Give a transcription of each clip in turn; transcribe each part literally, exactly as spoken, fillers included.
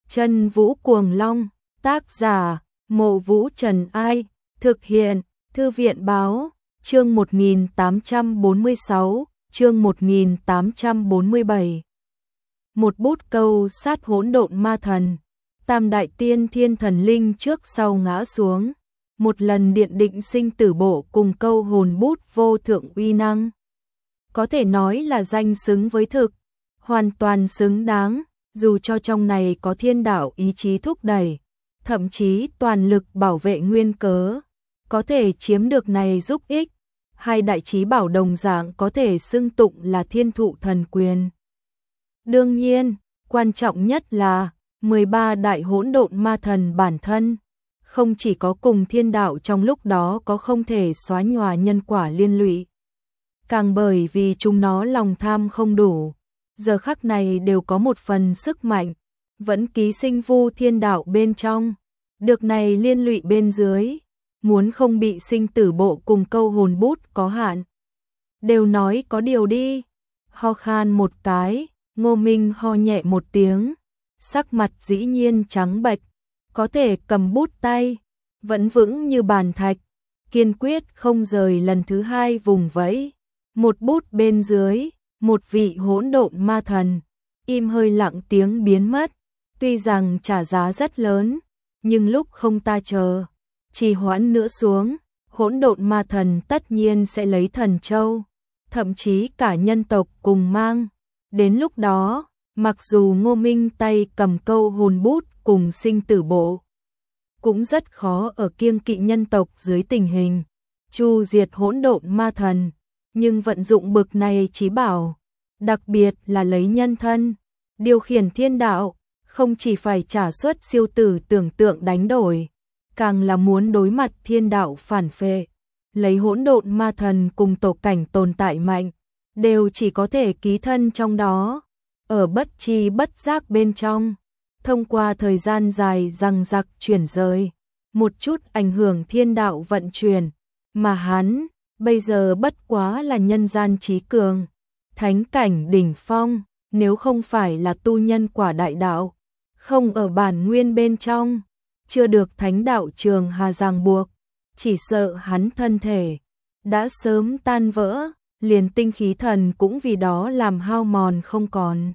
Chân Vũ Cuồng Long, tác giả, Mộ Vũ Trần Ai, thực hiện, Thư viện Báo, chương một nghìn tám trăm bốn mươi sáu, chương một nghìn tám trăm bốn mươi bảy. Một bút câu sát hỗn độn ma thần, tam đại tiên thiên thần linh trước sau ngã xuống, một lần điện định sinh tử bộ cùng câu hồn bút vô thượng uy năng. Có thể nói là danh xứng với thực, hoàn toàn xứng đáng, dù cho trong này có thiên đạo ý chí thúc đẩy, thậm chí toàn lực bảo vệ nguyên cớ, có thể chiếm được này giúp ích, hai đại chí bảo đồng dạng có thể xưng tụng là thiên thụ thần quyền. Đương nhiên, quan trọng nhất là mười ba đại hỗn độn ma thần bản thân, không chỉ có cùng thiên đạo trong lúc đó có không thể xóa nhòa nhân quả liên lụy, càng bởi vì chúng nó lòng tham không đủ, giờ khắc này đều có một phần sức mạnh, vẫn ký sinh vu thiên đạo bên trong, được này liên lụy bên dưới, muốn không bị sinh tử bộ cùng câu hồn bút có hạn. Đều nói có điều đi, ho khan một cái, Ngô Minh ho nhẹ một tiếng, sắc mặt dĩ nhiên trắng bệch, có thể cầm bút tay, vẫn vững như bàn thạch, kiên quyết không rời lần thứ hai vùng vẫy. Một bút bên dưới, một vị hỗn độn ma thần, im hơi lặng tiếng biến mất, tuy rằng trả giá rất lớn, nhưng lúc không ta chờ, trì hoãn nữa xuống, hỗn độn ma thần tất nhiên sẽ lấy thần châu, thậm chí cả nhân tộc cùng mang. Đến lúc đó, mặc dù Ngô Minh tay cầm câu hồn bút cùng sinh tử bộ, cũng rất khó ở kiêng kỵ nhân tộc dưới tình hình chu diệt hỗn độn ma thần, nhưng vận dụng bực này chí bảo, đặc biệt là lấy nhân thân, điều khiển thiên đạo, không chỉ phải trả suất siêu tử tưởng tượng đánh đổi, càng là muốn đối mặt thiên đạo phản phệ, lấy hỗn độn ma thần cùng tổ cảnh tồn tại mạnh, đều chỉ có thể ký thân trong đó, ở bất chi bất giác bên trong, thông qua thời gian dài răng rặc chuyển rời, một chút ảnh hưởng thiên đạo vận chuyển, mà hắn bây giờ bất quá là nhân gian trí cường, thánh cảnh đỉnh phong, nếu không phải là tu nhân quả đại đạo, không ở bản nguyên bên trong, chưa được thánh đạo trường hà ràng buộc, chỉ sợ hắn thân thể đã sớm tan vỡ, liền tinh khí thần cũng vì đó làm hao mòn không còn.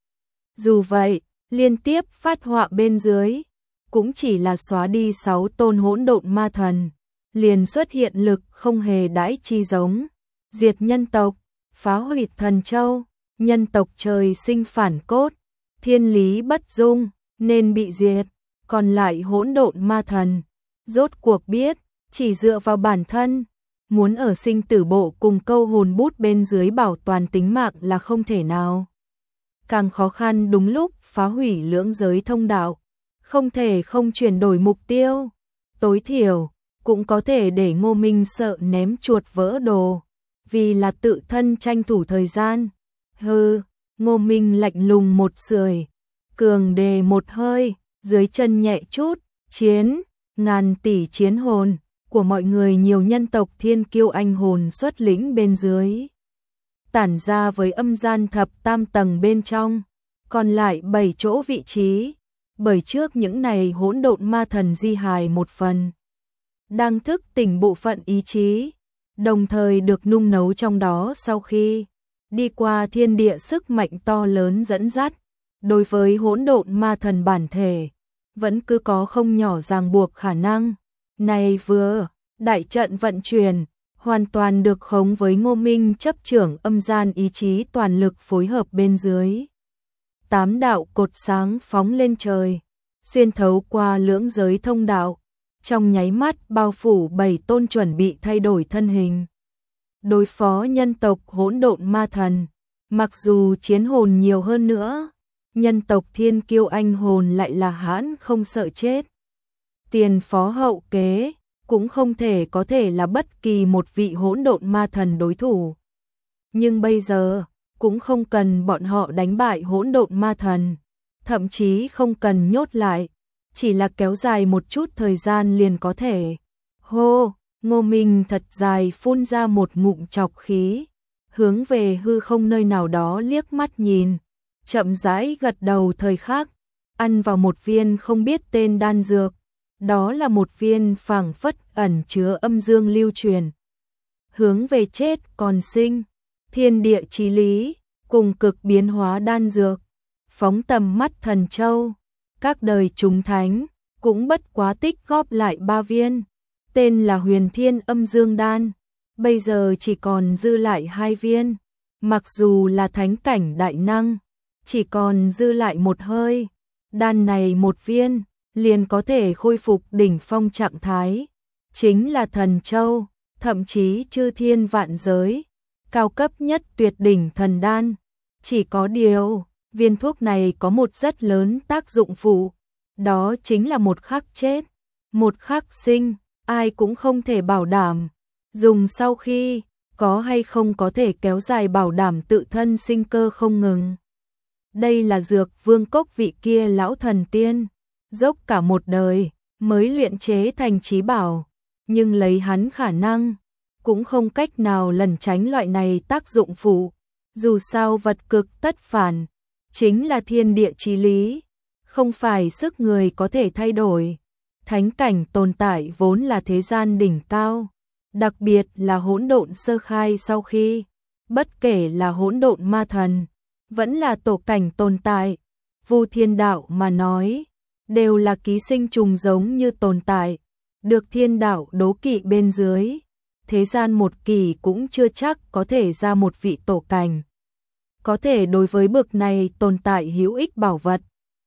Dù vậy, liên tiếp phát họa bên dưới, cũng chỉ là xóa đi sáu tôn hỗn độn ma thần, liền xuất hiện lực không hề đãi chi giống, diệt nhân tộc, phá hủy thần châu, nhân tộc trời sinh phản cốt, thiên lý bất dung, nên bị diệt, còn lại hỗn độn ma thần, rốt cuộc biết, chỉ dựa vào bản thân, muốn ở sinh tử bộ cùng câu hồn bút bên dưới bảo toàn tính mạng là không thể nào. Càng khó khăn đúng lúc phá hủy lưỡng giới thông đạo, không thể không chuyển đổi mục tiêu, tối thiểu cũng có thể để Ngô Minh sợ ném chuột vỡ đồ, vì là tự thân tranh thủ thời gian. Hừ, Ngô Minh lạnh lùng một sưởi, cường đề một hơi, dưới chân nhẹ chút, chiến, ngàn tỷ chiến hồn của mọi người nhiều nhân tộc thiên kiêu anh hồn xuất lĩnh bên dưới, tản ra với âm gian thập tam tầng bên trong, còn lại bảy chỗ vị trí, bởi trước những này hỗn độn ma thần di hài một phần, đang thức tỉnh bộ phận ý chí, đồng thời được nung nấu trong đó sau khi đi qua thiên địa sức mạnh to lớn dẫn dắt, đối với hỗn độn ma thần bản thể, vẫn cứ có không nhỏ ràng buộc khả năng. Này vừa, đại trận vận chuyển, hoàn toàn được khống với Ngô Minh chấp trưởng âm gian ý chí toàn lực phối hợp bên dưới. Tám đạo cột sáng phóng lên trời, xuyên thấu qua lưỡng giới thông đạo, trong nháy mắt bao phủ bảy tôn chuẩn bị thay đổi thân hình. Đối phó nhân tộc hỗn độn ma thần, mặc dù chiến hồn nhiều hơn nữa, nhân tộc thiên kiêu anh hồn lại là hãn không sợ chết. Tiền phó hậu kế, cũng không thể có thể là bất kỳ một vị hỗn độn ma thần đối thủ. Nhưng bây giờ, cũng không cần bọn họ đánh bại hỗn độn ma thần, thậm chí không cần nhốt lại, chỉ là kéo dài một chút thời gian liền có thể. Hô, Ngô Minh thật dài phun ra một ngụm trọc khí, hướng về hư không nơi nào đó liếc mắt nhìn, chậm rãi gật đầu thời khắc, ăn vào một viên không biết tên đan dược, đó là một viên phảng phất ẩn chứa âm dương lưu truyền, hướng về chết còn sinh, thiên địa chí lý, cùng cực biến hóa đan dược, phóng tầm mắt thần châu, các đời chúng thánh, cũng bất quá tích góp lại ba viên, tên là Huyền Thiên Âm Dương Đan, bây giờ chỉ còn dư lại hai viên, mặc dù là thánh cảnh đại năng, chỉ còn dư lại một hơi, đan này một viên, liền có thể khôi phục đỉnh phong trạng thái, chính là thần châu, thậm chí chư thiên vạn giới, cao cấp nhất tuyệt đỉnh thần đan, chỉ có điều, viên thuốc này có một rất lớn tác dụng phụ, đó chính là một khắc chết, một khắc sinh, ai cũng không thể bảo đảm, dùng sau khi, có hay không có thể kéo dài bảo đảm tự thân sinh cơ không ngừng. Đây là dược vương cốc vị kia lão thần tiên, dốc cả một đời, mới luyện chế thành chí bảo, nhưng lấy hắn khả năng, cũng không cách nào lẩn tránh loại này tác dụng phụ, dù sao vật cực tất phản, chính là thiên địa chí lý, không phải sức người có thể thay đổi. Thánh cảnh tồn tại vốn là thế gian đỉnh cao, đặc biệt là hỗn độn sơ khai sau khi, bất kể là hỗn độn ma thần, vẫn là tổ cảnh tồn tại, Vu Thiên Đạo mà nói, đều là ký sinh trùng giống như tồn tại, được thiên đạo đố kỵ bên dưới, thế gian một kỳ cũng chưa chắc có thể ra một vị tổ cảnh. Có thể đối với bực này tồn tại hữu ích bảo vật,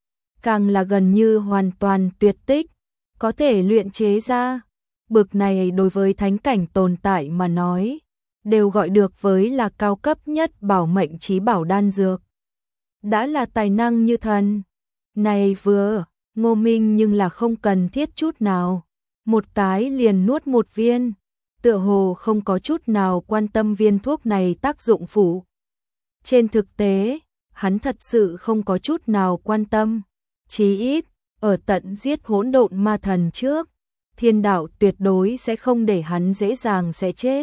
càng là gần như hoàn toàn tuyệt tích, có thể luyện chế ra, bực này đối với thánh cảnh tồn tại mà nói, đều gọi được với là cao cấp nhất bảo mệnh chí bảo đan dược. Đã là tài năng như thần, này vừa, Ngô Minh nhưng là không cần thiết chút nào, một cái liền nuốt một viên, tựa hồ không có chút nào quan tâm viên thuốc này tác dụng phụ. Trên thực tế, hắn thật sự không có chút nào quan tâm, chí ít, ở tận giết hỗn độn ma thần trước, thiên đạo tuyệt đối sẽ không để hắn dễ dàng sẽ chết.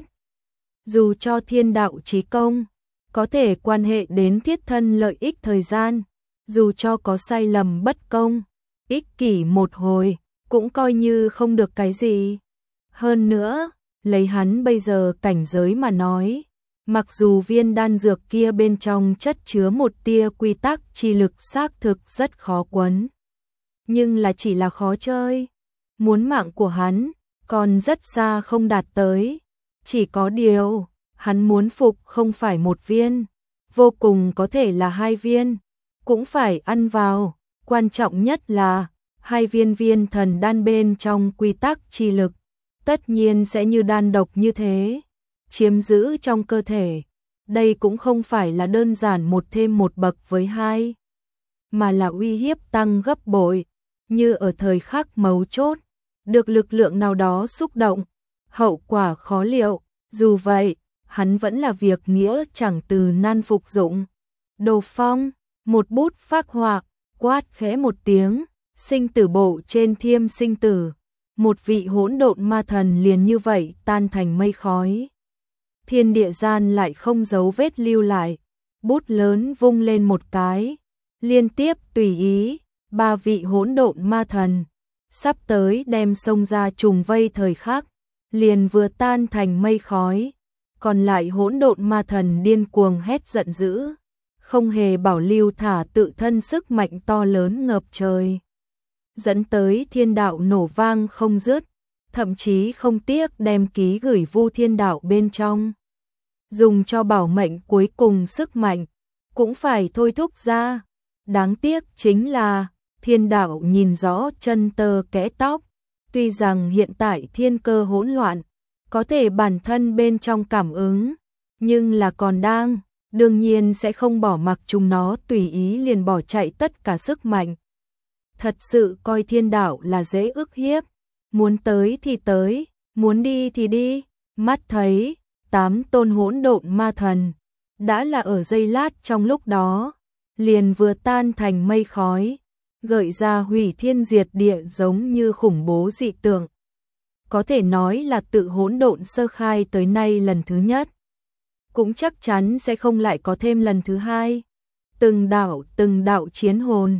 Dù cho thiên đạo chí công, có thể quan hệ đến thiết thân lợi ích thời gian, dù cho có sai lầm bất công, ích kỷ một hồi, cũng coi như không được cái gì. Hơn nữa, lấy hắn bây giờ cảnh giới mà nói, mặc dù viên đan dược kia bên trong chất chứa một tia quy tắc chi lực xác thực rất khó quấn, nhưng là chỉ là khó chơi. Muốn mạng của hắn, còn rất xa không đạt tới. Chỉ có điều, hắn muốn phục không phải một viên, vô cùng có thể là hai viên, cũng phải ăn vào. Quan trọng nhất là, hai viên viên thần đan bên trong quy tắc chi lực, tất nhiên sẽ như đan độc như thế, chiếm giữ trong cơ thể. Đây cũng không phải là đơn giản một thêm một bậc với hai, mà là uy hiếp tăng gấp bội, như ở thời khắc mấu chốt, được lực lượng nào đó xúc động, hậu quả khó liệu. Dù vậy, hắn vẫn là việc nghĩa chẳng từ nan phục dụng. Đồ Phong, một bút phác họa, quát khẽ một tiếng, sinh tử bộ trên thiêm sinh tử, một vị hỗn độn ma thần liền như vậy tan thành mây khói. Thiên địa gian lại không dấu vết lưu lại, bút lớn vung lên một cái, liên tiếp tùy ý, ba vị hỗn độn ma thần, sắp tới đem xông ra trùng vây thời khắc, liền vừa tan thành mây khói, còn lại hỗn độn ma thần điên cuồng hét giận dữ, không hề bảo lưu thả tự thân sức mạnh to lớn ngập trời, dẫn tới thiên đạo nổ vang không dứt, thậm chí không tiếc đem ký gửi Vu Thiên Đạo bên trong, dùng cho bảo mệnh cuối cùng sức mạnh, cũng phải thôi thúc ra. Đáng tiếc chính là, thiên đạo nhìn rõ chân tơ kẽ tóc, tuy rằng hiện tại thiên cơ hỗn loạn, có thể bản thân bên trong cảm ứng, nhưng là còn đang, đương nhiên sẽ không bỏ mặc chúng nó tùy ý liền bỏ chạy tất cả sức mạnh. Thật sự coi thiên đạo là dễ ức hiếp, muốn tới thì tới, muốn đi thì đi, mắt thấy, tám tôn hỗn độn ma thần, đã là ở giây lát trong lúc đó, liền vừa tan thành mây khói, gợi ra hủy thiên diệt địa giống như khủng bố dị tượng. Có thể nói là tự hỗn độn sơ khai tới nay lần thứ nhất, cũng chắc chắn sẽ không lại có thêm lần thứ hai. Từng đạo từng đạo chiến hồn,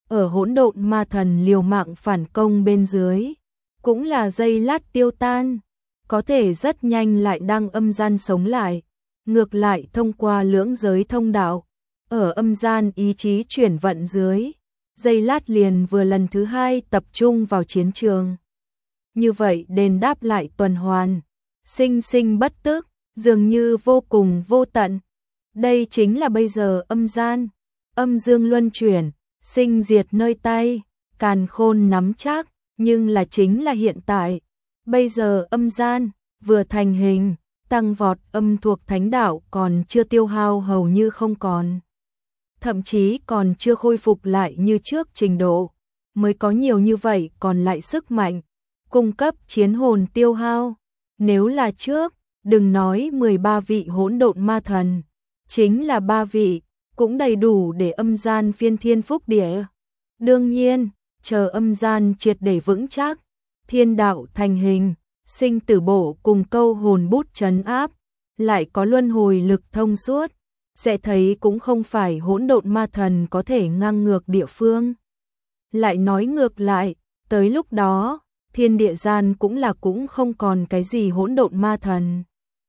ở hỗn độn ma thần liều mạng phản công bên dưới, cũng là giây lát tiêu tan, có thể rất nhanh lại đăng âm gian sống lại, ngược lại thông qua lưỡng giới thông đạo, ở âm gian ý chí chuyển vận dưới, giây lát liền vừa lần thứ hai tập trung vào chiến trường. Như vậy đền đáp lại tuần hoàn, sinh sinh bất tức, dường như vô cùng vô tận. Đây chính là bây giờ âm gian, âm dương luân chuyển, sinh diệt nơi tay, càn khôn nắm chắc, nhưng là chính là hiện tại. Bây giờ âm gian vừa thành hình, tăng vọt âm thuộc thánh đạo còn chưa tiêu hao hầu như không còn. Thậm chí còn chưa khôi phục lại như trước trình độ, mới có nhiều như vậy còn lại sức mạnh, cung cấp chiến hồn tiêu hao. Nếu là trước, đừng nói mười ba vị hỗn độn ma thần, chính là ba vị, cũng đầy đủ để âm gian phiên thiên phúc địa. Đương nhiên, chờ âm gian triệt để vững chắc, thiên đạo thành hình, sinh tử bộ cùng câu hồn bút trấn áp, lại có luân hồi lực thông suốt, sẽ thấy cũng không phải hỗn độn ma thần có thể ngang ngược địa phương. Lại nói ngược lại, tới lúc đó, thiên địa gian cũng là cũng không còn cái gì hỗn độn ma thần.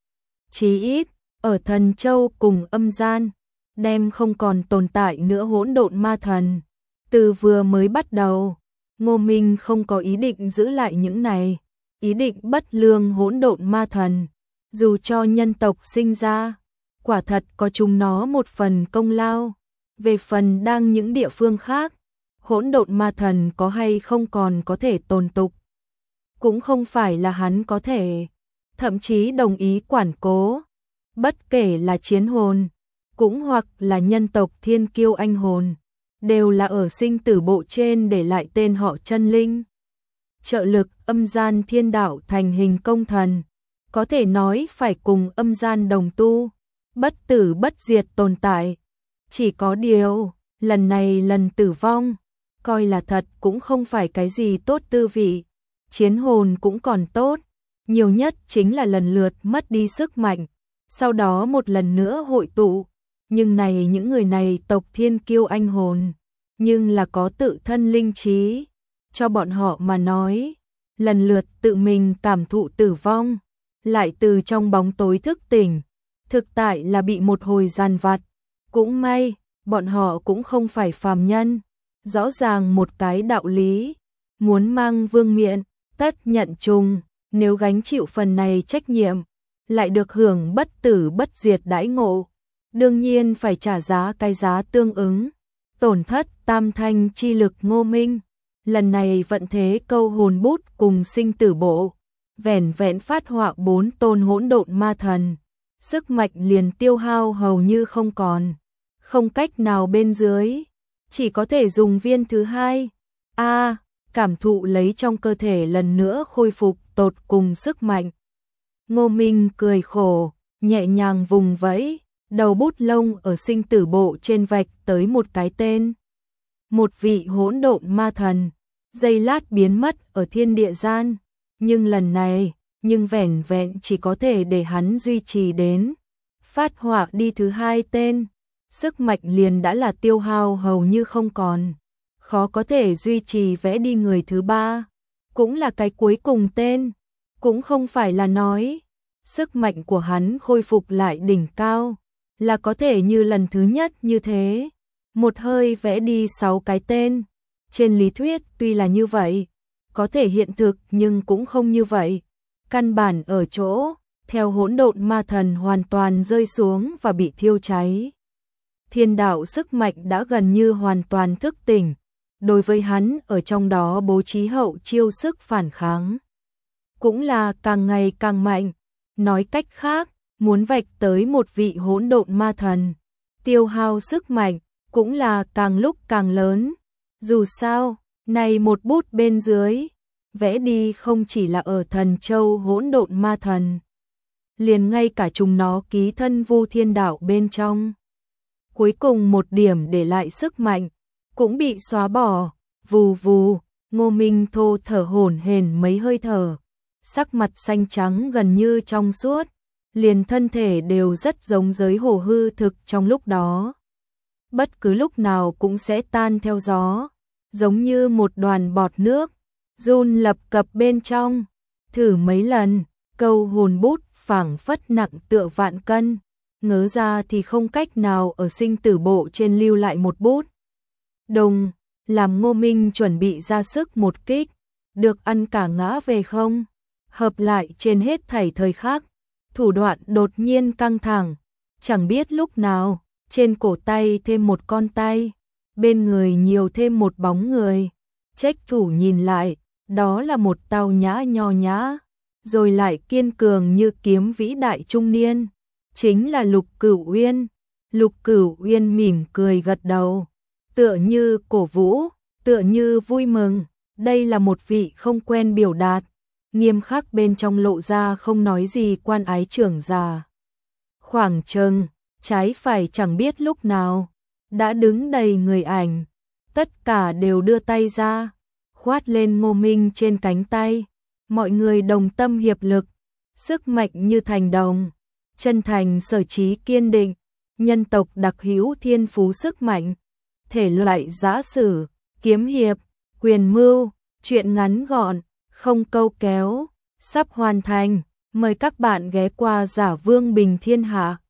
Chí ít, ở thần châu cùng âm gian, đem không còn tồn tại nữa hỗn độn ma thần. Từ vừa mới bắt đầu, Ngô Minh không có ý định giữ lại những này, ý định bất lương hỗn độn ma thần, dù cho nhân tộc sinh ra, quả thật có chúng nó một phần công lao. Về phần đang những địa phương khác, hỗn độn ma thần có hay không còn có thể tồn tục, cũng không phải là hắn có thể, thậm chí đồng ý quản cố, bất kể là chiến hồn, cũng hoặc là nhân tộc thiên kiêu anh hồn, đều là ở sinh tử bộ trên để lại tên họ chân linh. Trợ lực âm gian thiên đạo thành hình công thần, có thể nói phải cùng âm gian đồng tu, bất tử bất diệt tồn tại. Chỉ có điều, lần này lần tử vong, coi là thật cũng không phải cái gì tốt tư vị, chiến hồn cũng còn tốt, nhiều nhất chính là lần lượt mất đi sức mạnh, sau đó một lần nữa hội tụ. Nhưng này những người này tộc thiên kiêu anh hồn, nhưng là có tự thân linh trí, cho bọn họ mà nói, lần lượt tự mình cảm thụ tử vong, lại từ trong bóng tối thức tỉnh, thực tại là bị một hồi giàn vặt. Cũng may, bọn họ cũng không phải phàm nhân, rõ ràng một cái đạo lý, muốn mang vương miện, tất nhận chung, nếu gánh chịu phần này trách nhiệm, lại được hưởng bất tử bất diệt đãi ngộ, đương nhiên phải trả giá cái giá tương ứng. Tổn thất tam thanh chi lực Ngô Minh, lần này vận thế câu hồn bút cùng sinh tử bộ, vẻn vẹn phát họa bốn tôn hỗn độn ma thần, sức mạnh liền tiêu hao hầu như không còn, không cách nào bên dưới, chỉ có thể dùng viên thứ hai. A, à, cảm thụ lấy trong cơ thể lần nữa khôi phục tột cùng sức mạnh. Ngô Minh cười khổ, nhẹ nhàng vùng vẫy, đầu bút lông ở sinh tử bộ trên vạch tới một cái tên. Một vị hỗn độn ma thần, giây lát biến mất ở thiên địa gian, nhưng lần này, nhưng vẻn vẹn chỉ có thể để hắn duy trì đến phát họa đi thứ hai tên, sức mạnh liền đã là tiêu hao hầu như không còn, khó có thể duy trì vẽ đi người thứ ba, cũng là cái cuối cùng tên, cũng không phải là nói sức mạnh của hắn khôi phục lại đỉnh cao, là có thể như lần thứ nhất như thế, một hơi vẽ đi sáu cái tên. Trên lý thuyết tuy là như vậy, có thể hiện thực nhưng cũng không như vậy. Căn bản ở chỗ, theo hỗn độn ma thần hoàn toàn rơi xuống và bị thiêu cháy. Thiên đạo sức mạnh đã gần như hoàn toàn thức tỉnh, đối với hắn ở trong đó bố trí hậu chiêu sức phản kháng. Cũng là càng ngày càng mạnh, nói cách khác, muốn vạch tới một vị hỗn độn ma thần, tiêu hao sức mạnh, cũng là càng lúc càng lớn. Dù sao, này một bút bên dưới, vẽ đi không chỉ là ở thần châu hỗn độn ma thần, liền ngay cả chúng nó ký thân vu thiên đạo bên trong. Cuối cùng một điểm để lại sức mạnh, cũng bị xóa bỏ, vù vù, Ngô Minh thô thở hổn hển mấy hơi thở, sắc mặt xanh trắng gần như trong suốt, liền thân thể đều rất giống giới hồ hư thực trong lúc đó. Bất cứ lúc nào cũng sẽ tan theo gió, giống như một đoàn bọt nước, run lập cập bên trong, thử mấy lần, câu hồn bút phảng phất nặng tựa vạn cân, ngớ ra thì không cách nào ở sinh tử bộ trên lưu lại một bút. Đồng, làm Ngô Minh chuẩn bị ra sức một kích, được ăn cả ngã về không? Hợp lại trên hết thảy thời khắc, thủ đoạn đột nhiên căng thẳng, chẳng biết lúc nào, trên cổ tay thêm một con tay, bên người nhiều thêm một bóng người. Trách thủ nhìn lại, đó là một Tao Nhã nho nhã, rồi lại kiên cường như kiếm vĩ đại trung niên, chính là Lục Cửu Uyên. Lục Cửu Uyên mỉm cười gật đầu, tựa như cổ vũ, tựa như vui mừng, đây là một vị không quen biểu đạt, nghiêm khắc bên trong lộ ra không nói gì quan ái trưởng già. Khoảng chừng, trái phải chẳng biết lúc nào, đã đứng đầy người ảnh, tất cả đều đưa tay ra, khoát lên Ngô Minh trên cánh tay, mọi người đồng tâm hiệp lực, sức mạnh như thành đồng, chân thành sở chí kiên định, nhân tộc đặc hữu thiên phú sức mạnh, thể loại giã sử, kiếm hiệp, quyền mưu, truyện ngắn gọn, không câu kéo, sắp hoàn thành, mời các bạn ghé qua Giả Vương Bình Thiên Hạ.